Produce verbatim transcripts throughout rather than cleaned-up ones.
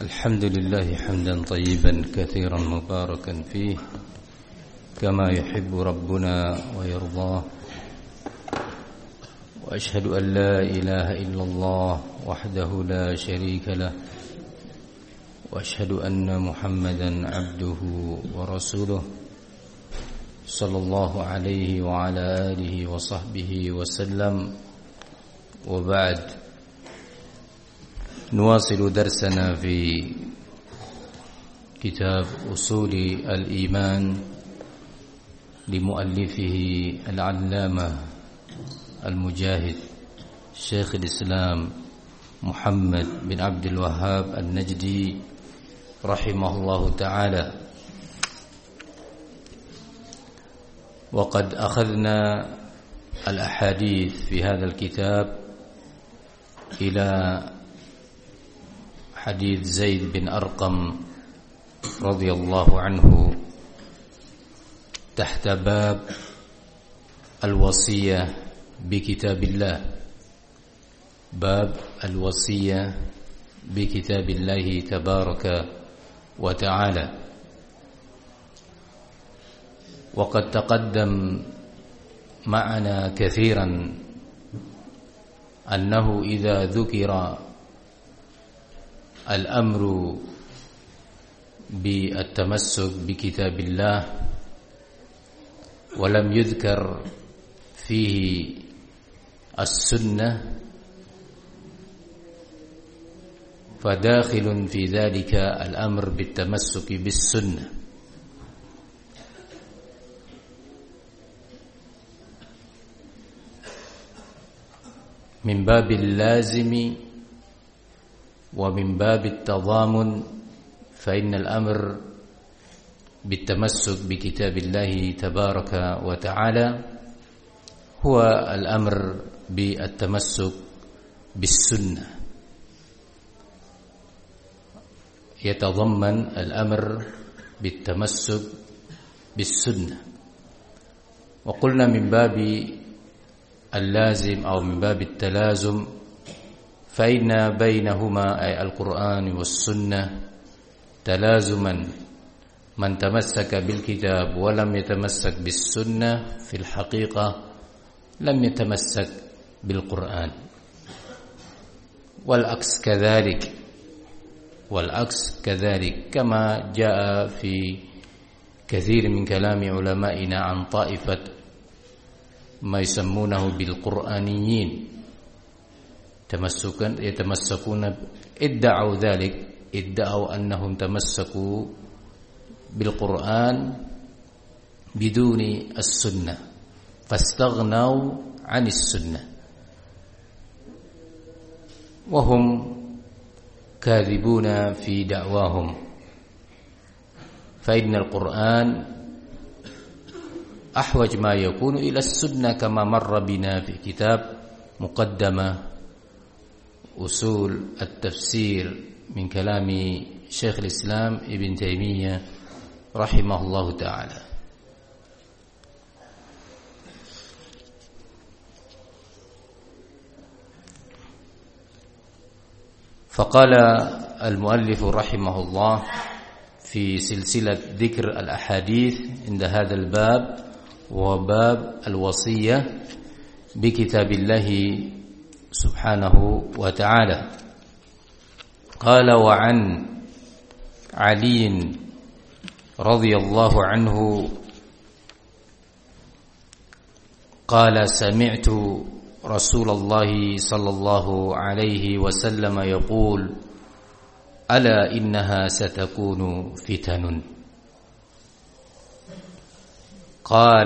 الحمد لله حمدا طيبا كثيرا مباركا فيه كما يحب ربنا ويرضاه، وأشهد أن لا إله إلا الله وحده لا شريك له، وأشهد أن محمدا عبده ورسوله صلى الله عليه وعلى آله وصحبه وسلم. وبعد، نواصل درسنا في كتاب أصول الإيمان لمؤلفه العلامة المجاهد شيخ الإسلام محمد بن عبد الوهاب النجدي رحمه الله تعالى. وقد أخذنا الأحاديث في هذا الكتاب إلى حديث زيد بن أرقم رضي الله عنه تحت باب الوصية بكتاب الله، باب الوصية بكتاب الله تبارك وتعالى. وقد تقدم معنا كثيرا أنه إذا ذكر الأمر بالتمسك بكتاب الله ولم يذكر فيه السنة فداخل في ذلك الأمر بالتمسك بالسنة. من باب اللازم ومن باب التضامن، فإن الأمر بالتمسك بكتاب الله تبارك وتعالى هو الأمر بالتمسك بالسنة، يتضمن الأمر بالتمسك بالسنة. وقلنا من باب اللازم أو من باب التلازم، فإن بينهما أي القرآن والسنة تلازما، من تمسك بالكتاب ولم يتمسك بالسنة في الحقيقة لم يتمسك بالقرآن، والعكس كذلك والعكس كذلك كما جاء في كثير من كلام علمائنا عن طائفة ما يسمونه بالقرآنيين، تمسكا يتمسكون ادعوا ذلك، ادعوا أنهم تمسكوا بالقرآن بدون السنة فاستغنوا عن السنة، وهم كاذبون في دعواهم. فإن القرآن أحوج ما يكون إلى السنة كما مر بنا في كتاب مقدمة أصول التفسير من كلام شيخ الإسلام ابن تيمية رحمه الله تعالى. فقال المؤلف رحمه الله في سلسلة ذكر الأحاديث عند هذا الباب، وباب الوصية بكتاب الله سبحانه وتعالى، قال: وعن علي رضي الله عنه قال: سمعت رسول الله صلى الله عليه وسلم يقول: ألا إنها ستكون فتن. قال: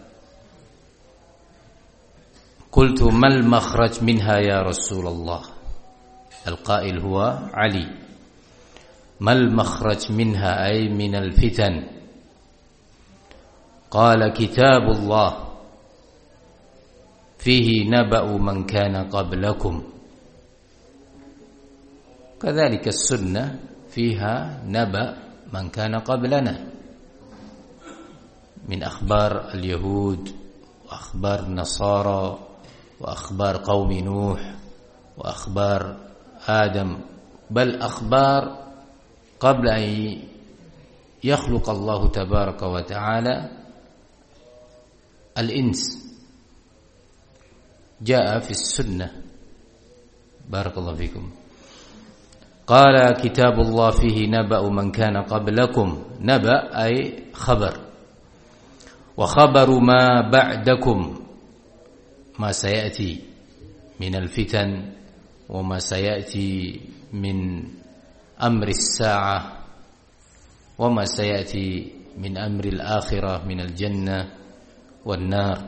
قلت: ما المخرج منها يا رسول الله؟ القائل هو علي. ما المخرج منها أي من الفتن؟ قال: كتاب الله فيه نبأ من كان قبلكم. كذلك السنة فيها نبأ من كان قبلنا من أخبار اليهود وأخبار النصارى وأخبار قوم نوح وأخبار آدم، بل أخبار قبل أن يخلق الله تبارك وتعالى الإنس جاء في السنة. بارك الله فيكم. قال كتاب الله فيه نبأ من كان قبلكم. نبأ أي خبر، وخبر ما بعدكم ما سيأتي من الفتن وما سيأتي من أمر الساعة وما سيأتي من أمر الآخرة من الجنة والنار.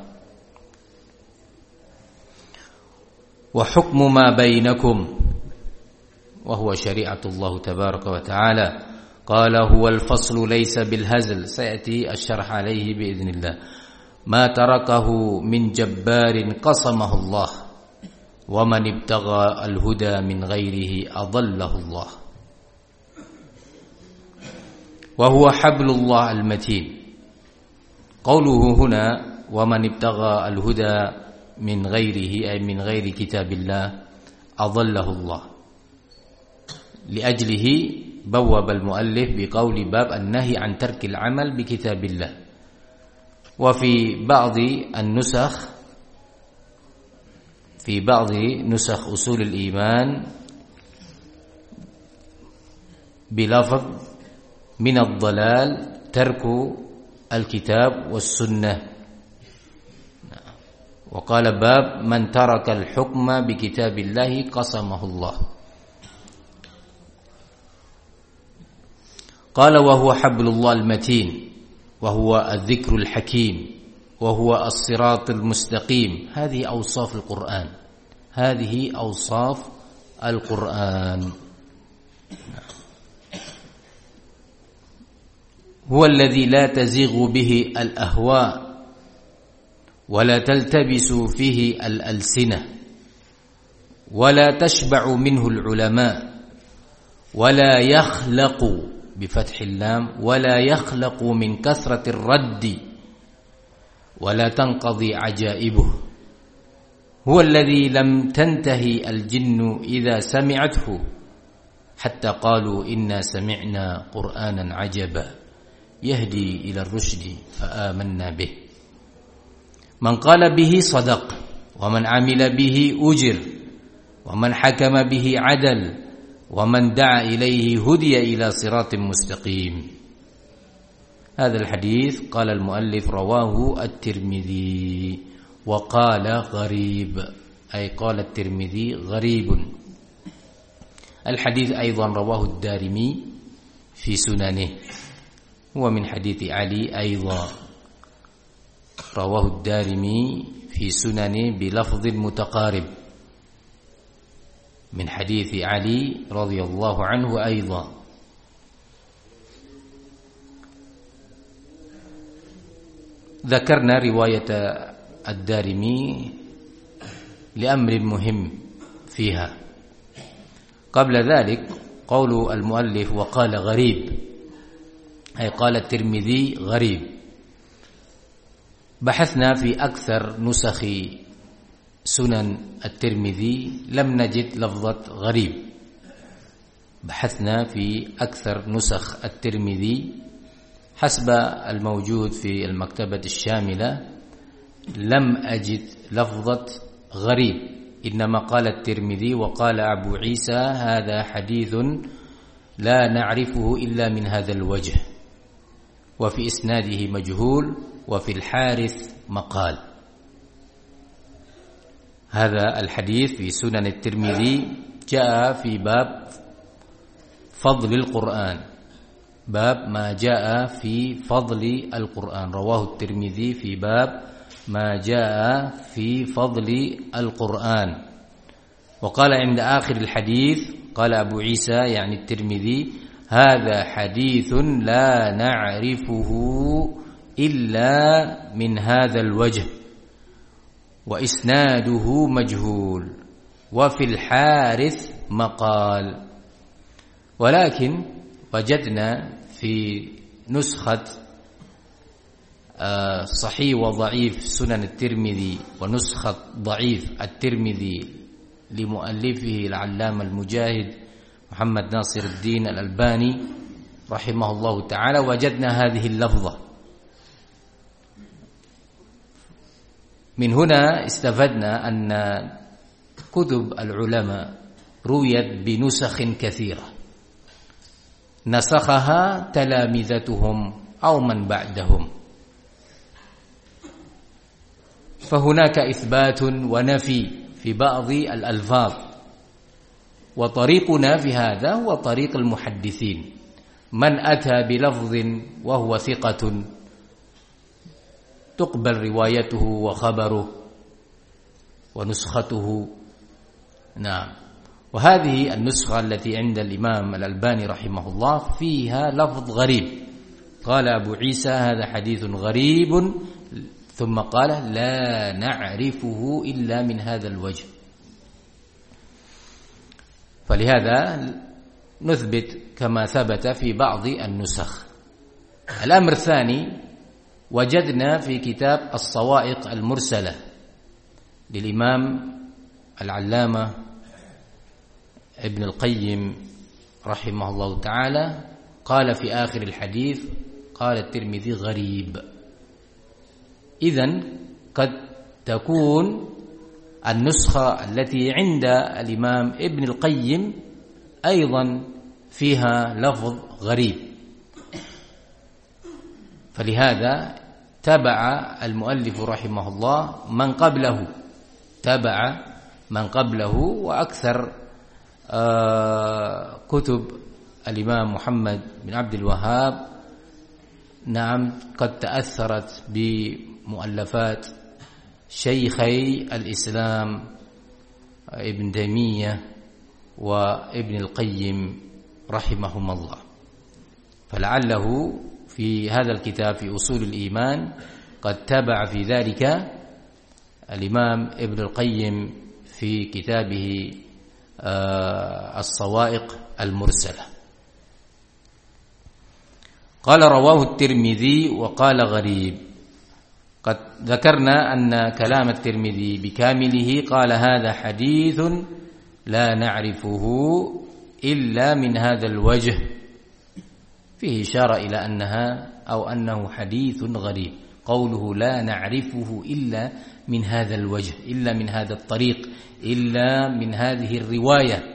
وحكم ما بينكم وهو شريعة الله تبارك وتعالى. قال هو الفصل ليس بالهزل، سيأتي الشرح عليه بإذن الله. ما تركه من جبار قصمه الله، ومن ابتغى الهدى من غيره أضله الله. وهو حبل الله المتين. قوله هنا ومن ابتغى الهدى من غيره أي من غير كتاب الله أضله الله، لأجله بوب المؤلف بقول باب النهي عن ترك العمل بكتاب الله. وفي بعض النسخ في بعض نسخ أصول الإيمان بلفظ من الضلال ترك الكتاب والسنة. وقال باب من ترك الحكم بكتاب الله قسمه الله. قال وهو حبل الله المتين، وهو الذكر الحكيم، وهو الصراط المستقيم. هذه أوصاف القرآن، هذه أوصاف القرآن. هو الذي لا تزيغ به الأهواء ولا تلتبس فيه الألسنة ولا تشبع منه العلماء ولا يخلق بفتح اللام ولا يخلق من كثرة الرد ولا تنقضي عجائبه. هو الذي لم تنتهي الجن إذا سمعته حتى قالوا إنا سمعنا قرآنا عجبا يهدي إلى الرشد فآمنا به. من قال به صدق، ومن عمل به أجر، ومن حكم به عدل، ومن دعا إليه هدي إلى صراط مستقيم. هذا الحديث قال المؤلف رواه الترمذي، وقال غريب أي قال الترمذي غريب. الحديث أيضا رواه الدارمي في سننه، ومن حديث علي أيضا رواه الدارمي في سننه بلفظ متقارب من حديث علي رضي الله عنه أيضا. ذكرنا رواية الدارمي لأمر مهم فيها. قبل ذلك قول المؤلف وقال غريب أي قال الترمذي غريب. بحثنا في أكثر نسخ سنن الترمذي لم نجد لفظة غريب. بحثنا في أكثر نسخ الترمذي حسب الموجود في المكتبة الشاملة لم أجد لفظة غريب، إنما قال الترمذي وقال أبو عيسى هذا حديث لا نعرفه إلا من هذا الوجه، وفي إسناده مجهول، وفي الحارث مقال. هذا الحديث في سنن الترمذي جاء في باب فضل القرآن، باب ما جاء في فضل القرآن، رواه الترمذي في باب ما جاء في فضل القرآن. وقال عند آخر الحديث قال أبو عيسى يعني الترمذي هذا حديث لا نعرفه إلا من هذا الوجه وإسناده مجهول، وفي الحارث مقال. ولكن وجدنا في نسخة صحيح وضعيف سنن الترمذي ونسخة ضعيف الترمذي لمؤلفه العلامة المجاهد محمد ناصر الدين الألباني رحمه الله تعالى وجدنا هذه اللفظة. من هنا استفدنا أن كتب العلماء رويت بنسخ كثيرة نسخها تلامذتهم أو من بعدهم، فهناك إثبات ونفي في بعض الألفاظ، وطريقنا في هذا هو طريق المحدثين، من أتى بلفظ وهو ثقة تقبل روايته وخبره ونسخته. نعم. وهذه النسخة التي عند الإمام الألباني رحمه الله فيها لفظ غريب، قال أبو عيسى هذا حديث غريب، ثم قال لا نعرفه إلا من هذا الوجه. فلهذا نثبت كما ثبت في بعض النسخ. الأمر الثاني، وجدنا في كتاب الصواعق المرسلة للإمام العلامة ابن القيم رحمه الله تعالى، قال في آخر الحديث قال الترمذي غريب. إذن قد تكون النسخة التي عند الإمام ابن القيم أيضا فيها لفظ غريب، فلهذا تبع المؤلف رحمه الله من قبله، تبع من قبله. وأكثر كتب الإمام محمد بن عبد الوهاب نعم قد تأثرت بمؤلفات شيخي الإسلام ابن تيمية وابن القيم رحمهم الله، فلعله في هذا الكتاب في أصول الإيمان قد تبع في ذلك الإمام ابن القيم في كتابه الصواعق المرسلة. قال رواه الترمذي وقال غريب. قد ذكرنا أن كلام الترمذي بكامله قال هذا حديث لا نعرفه إلا من هذا الوجه، فيه إشارة إلى أنها أو أنه حديث غريب. قوله لا نعرفه إلا من هذا الوجه، إلا من هذا الطريق، إلا من هذه الرواية.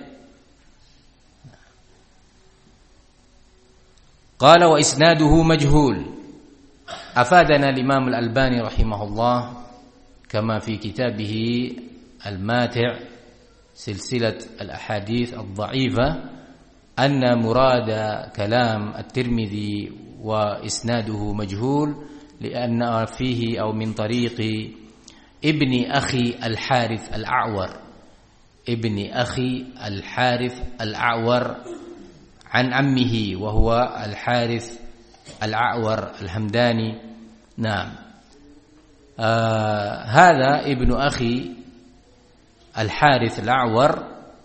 قال وإسناده مجهول. أفادنا الإمام الألباني رحمه الله كما في كتابه الماتع سلسلة الأحاديث الضعيفة أن مراد كلام الترمذي وإسناده مجهول لأن فيه أو من طريق ابن أخي الحارث الأعور، ابن أخي الحارث الأعور عن عمه وهو الحارث الأعور الحمداني. نعم. آه هذا ابن أخي الحارث الأعور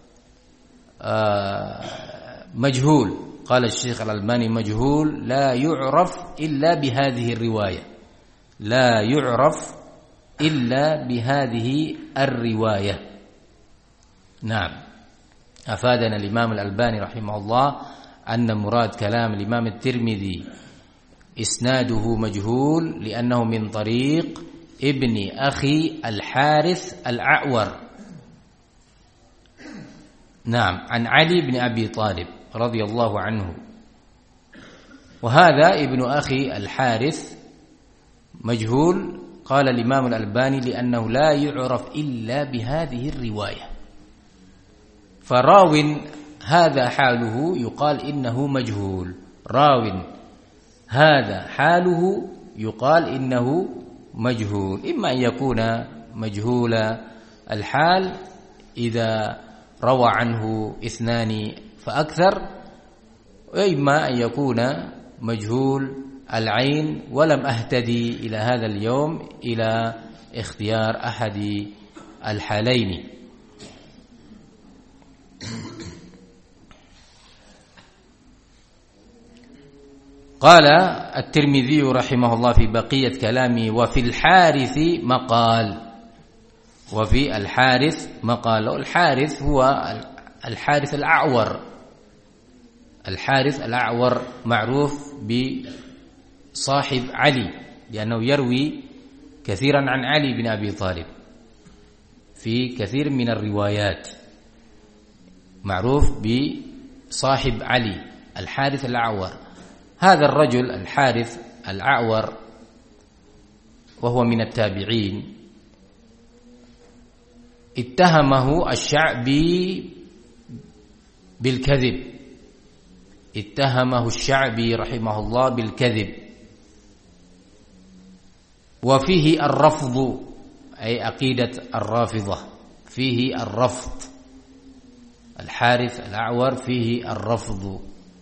آه مجهول. قال الشيخ الألباني مجهول لا يعرف إلا بهذه الرواية، لا يعرف إلا بهذه الرواية. نعم. أفادنا الإمام الألباني رحمه الله أن مراد كلام الإمام الترمذي إسناده مجهول لأنه من طريق ابن أخي الحارث الأعور نعم عن علي بن أبي طالب رضي الله عنه. وهذا ابن أخي الحارث مجهول قال الإمام الألباني لأنه لا يعرف إلا بهذه الرواية، فراو هذا حاله يقال إنه مجهول، راو هذا حاله يقال إنه مجهول، إما أن يكون مجهول الحال إذا روى عنه اثنان فأكثر، وإما أن يكون مجهول العين. ولم أهتدي إلى هذا اليوم إلى اختيار أحد الحالين. قال الترمذي رحمه الله في بقية كلامه وفي الحارث مقال، وفي الحارث مقال. الحارث هو الحارث الأعور الحارث الأعور معروف بصاحب علي لأنه يروي كثيرا عن علي بن أبي طالب في كثير من الروايات، معروف بصاحب علي الحارث الأعور. هذا الرجل الحارث الأعور وهو من التابعين اتهمه الشعبي بالكذب، اتهمه الشعبي رحمه الله بالكذب، وفيه الرفض أي عقيدة الرافضة، فيه الرفض، الحارث الأعور فيه الرفض.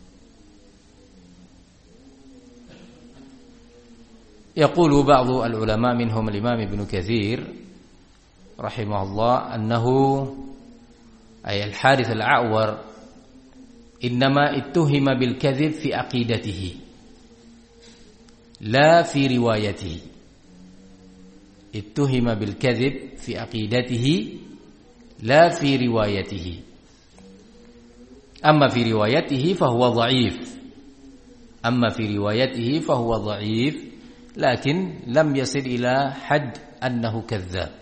يقول بعض العلماء منهم الإمام ابن كثير رحمه الله أنه أي الحارث الأعور إنما اتهم بالكذب في عقيدته لا في روايته، اتهم بالكذب في عقيدته لا في روايته، أما في روايته فهو ضعيف، أما في روايته فهو ضعيف لكن لم يصل إلى حد أنه كذاب.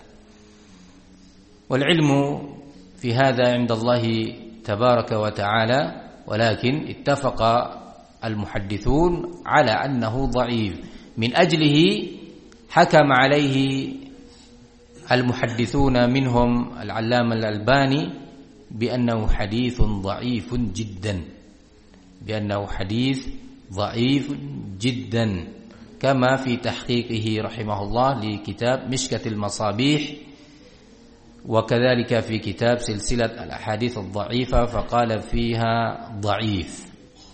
والعلم في هذا عند الله تبارك وتعالى، ولكن اتفق المحدثون على أنه ضعيف، من أجله حكم عليه المحدثون منهم العلامة الألباني بأنه حديث ضعيف جدا، بأنه حديث ضعيف جدا، كما في تحقيقه رحمه الله لكتاب مشكة المصابيح، وكذلك في كتاب سلسلة الأحاديث الضعيفة فقال فيها ضعيف.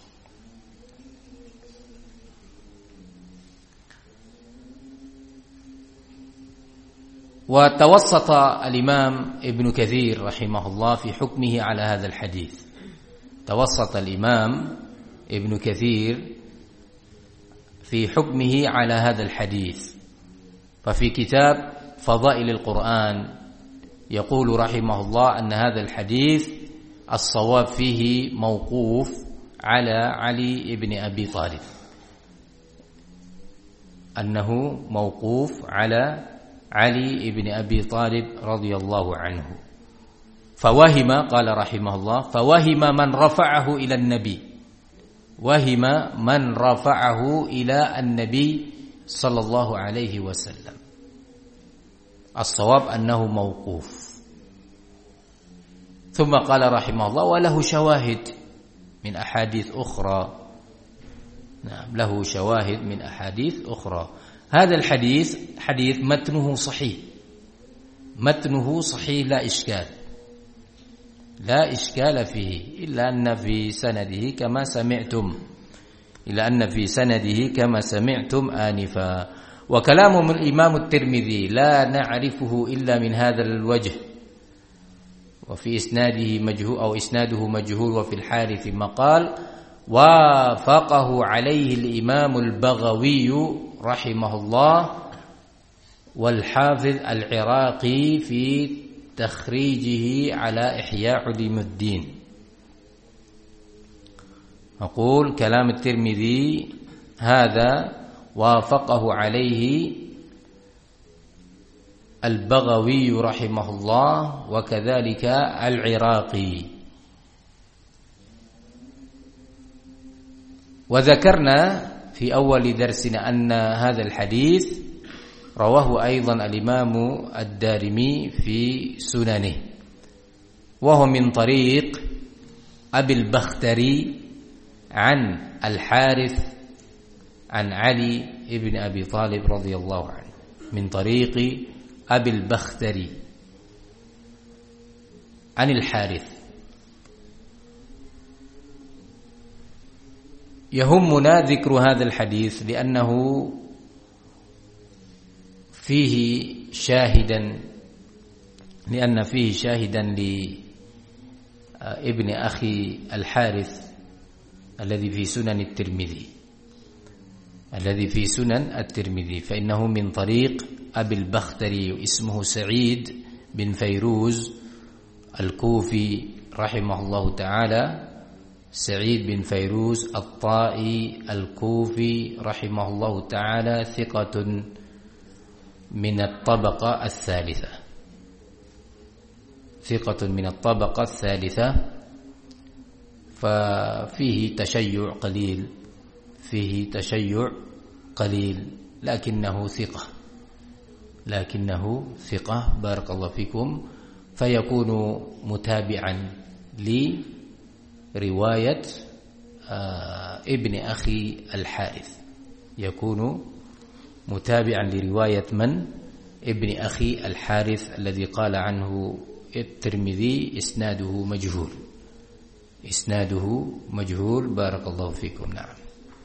وتوسط الإمام ابن كثير رحمه الله في حكمه على هذا الحديث، توسط الإمام ابن كثير في حكمه على هذا الحديث. ففي كتاب فضائل القرآن يقول رحمه الله أن هذا الحديث الصواب فيه موقوف على علي بن أبي طالب، أنه موقوف على علي بن أبي طالب رضي الله عنه. فوهم، قال رحمه الله، فوهم من رفعه إلى النبي، وهم من رفعه إلى النبي صلى الله عليه وسلم. الصواب أنه موقوف. ثم قال رحمه الله وله شواهد من أحاديث أخرى، نعم له شواهد من أحاديث أخرى. هذا الحديث حديث متنه صحيح، متنه صحيح لا إشكال، لا إشكال فيه، إلا أن في سنده كما سمعتم إلا أن في سنده كما سمعتم آنفا. وكلام من الإمام الترمذي لا نعرفه إلا من هذا الوجه، وفي إسناده مجهول أو إسناده مجهول، وفي الحارث مقال وافقه عليه الإمام البغوي رحمه الله والحافظ العراقي في تخريجه على إحياء علوم الدين. أقول كلام الترمذي هذا وافقه عليه البغوي رحمه الله وكذلك العراقي. وذكرنا في أول درسنا أن هذا الحديث رواه أيضا الإمام الدارمي في سننه، وهو من طريق أبي البختري عن الحارث عن علي بن أبي طالب رضي الله عنه، من طريق أبي البختري عن الحارث. يهمنا ذكر هذا الحديث لأنه فيه شاهدا لأن فيه شاهدا لابن أخي الحارث الذي في سنن الترمذي الذي في سنن الترمذي فإنه من طريق أبي البختري، اسمه سعيد بن فيروز الكوفي رحمه الله تعالى، سعيد بن فيروز الطائي الكوفي رحمه الله تعالى ثقة من الطبقة الثالثة ثقة من الطبقة الثالثة ففيه تشيع قليل فيه تشيع قليل لكنه ثقة لكنه ثقة بارك الله فيكم، فيكون متابعا لرواية ابن أخي الحارث، يكون متابعا لرواية من؟ ابن أخي الحارث الذي قال عنه الترمذي إسناده مجهول إسناده مجهول بارك الله فيكم. نعم.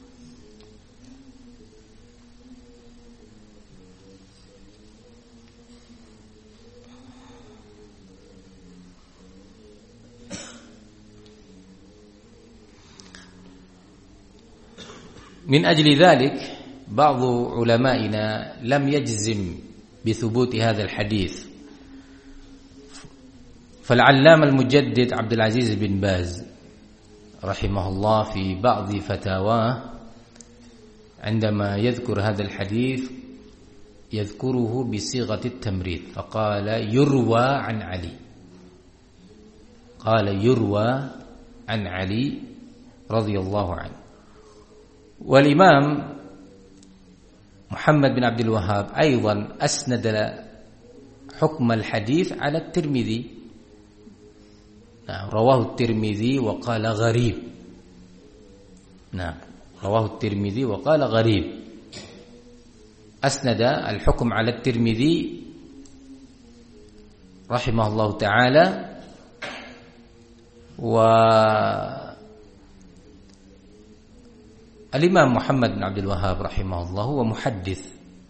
من أجل ذلك بعض علمائنا لم يجزم بثبوت هذا الحديث، فالعلامة المجدد عبد العزيز بن باز رحمه الله في بعض فتاواه عندما يذكر هذا الحديث يذكره بصيغة التمريض، فقال يروى عن علي قال يروى عن علي رضي الله عنه. والإمام محمد بن عبد الوهاب أيضا أسند حكم الحديث على الترمذي، نعم رواه الترمذي وقال غريب، نعم رواه الترمذي وقال غريب، أسند الحكم على الترمذي رحمه الله تعالى. والإمام محمد بن عبد الوهاب رحمه الله هو محدث،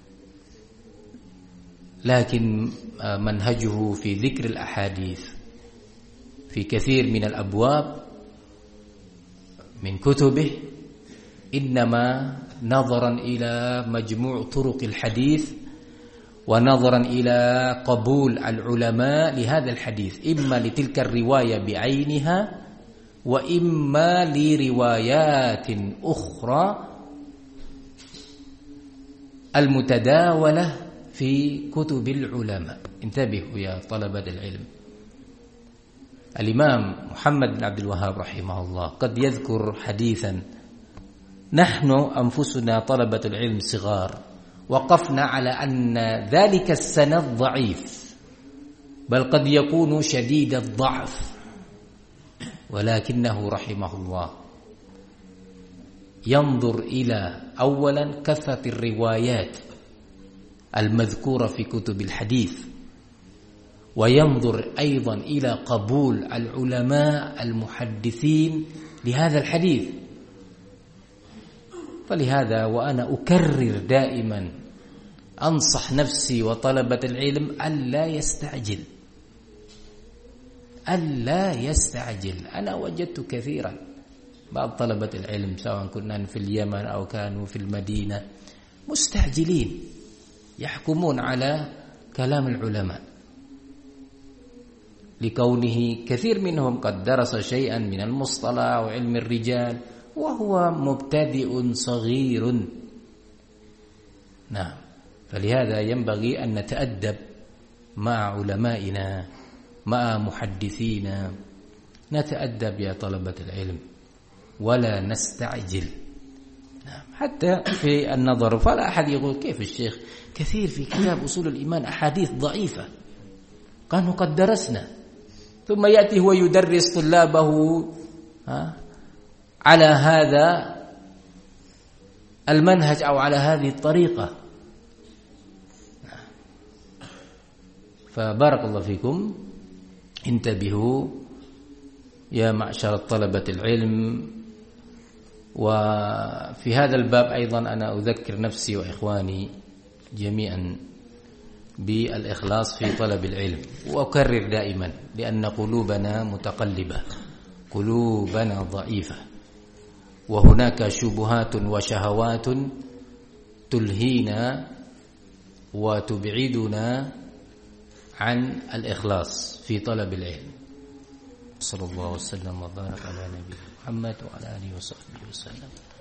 لكن منهجه في ذكر الأحاديث في كثير من الأبواب من كتبه إنما نظرا إلى مجموع طرق الحديث ونظرا إلى قبول العلماء لهذا الحديث، إما لتلك الرواية بعينها وإما لروايات أخرى المتداولة في كتب العلماء. انتبهوا يا طلبة العلم، الإمام محمد بن عبد الوهاب رحمه الله قد يذكر حديثا نحن أنفسنا طلبة العلم صغار وقفنا على أن ذلك السند ضعيف، بل قد يكون شديد الضعف، ولكنه رحمه الله ينظر إلى أولا كثرة الروايات المذكورة في كتب الحديث، وينظر أيضا إلى قبول العلماء المحدثين لهذا الحديث. فلهذا وأنا أكرر دائما أنصح نفسي وطلبة العلم ألا يستعجل ألا يستعجل. أنا وجدت كثيرا بعض طلبة العلم سواء كنا في اليمن أو كانوا في المدينة مستعجلين يحكمون على كلام العلماء لكونه كثير منهم قد درس شيئا من المصطلح وعلم الرجال وهو مبتدئ صغير. نعم، فلهذا ينبغي أن نتأدب مع علمائنا مع محدثينا، نتأدب يا طلبة العلم ولا نستعجل. نعم. حتى في النظر فلا أحد يقول كيف الشيخ كثير في كتاب أصول الإيمان أحاديث ضعيفة كانوا قد درسنا، ثم يأتي هو يدرس طلابه ها على هذا المنهج أو على هذه الطريقة. فبارك الله فيكم، انتبهوا يا معشر طلبة العلم. وفي هذا الباب أيضا أنا أذكر نفسي وإخواني جميعا بالإخلاص في طلب العلم، وأكرر دائما لأن قلوبنا متقلبة، قلوبنا ضعيفة، وهناك شبهات وشهوات تلهينا وتبعدنا عن الإخلاص في طلب العلم. صلى الله وسلم وبارك على نبينا. محمد وعلى آله وصحبه وسلم.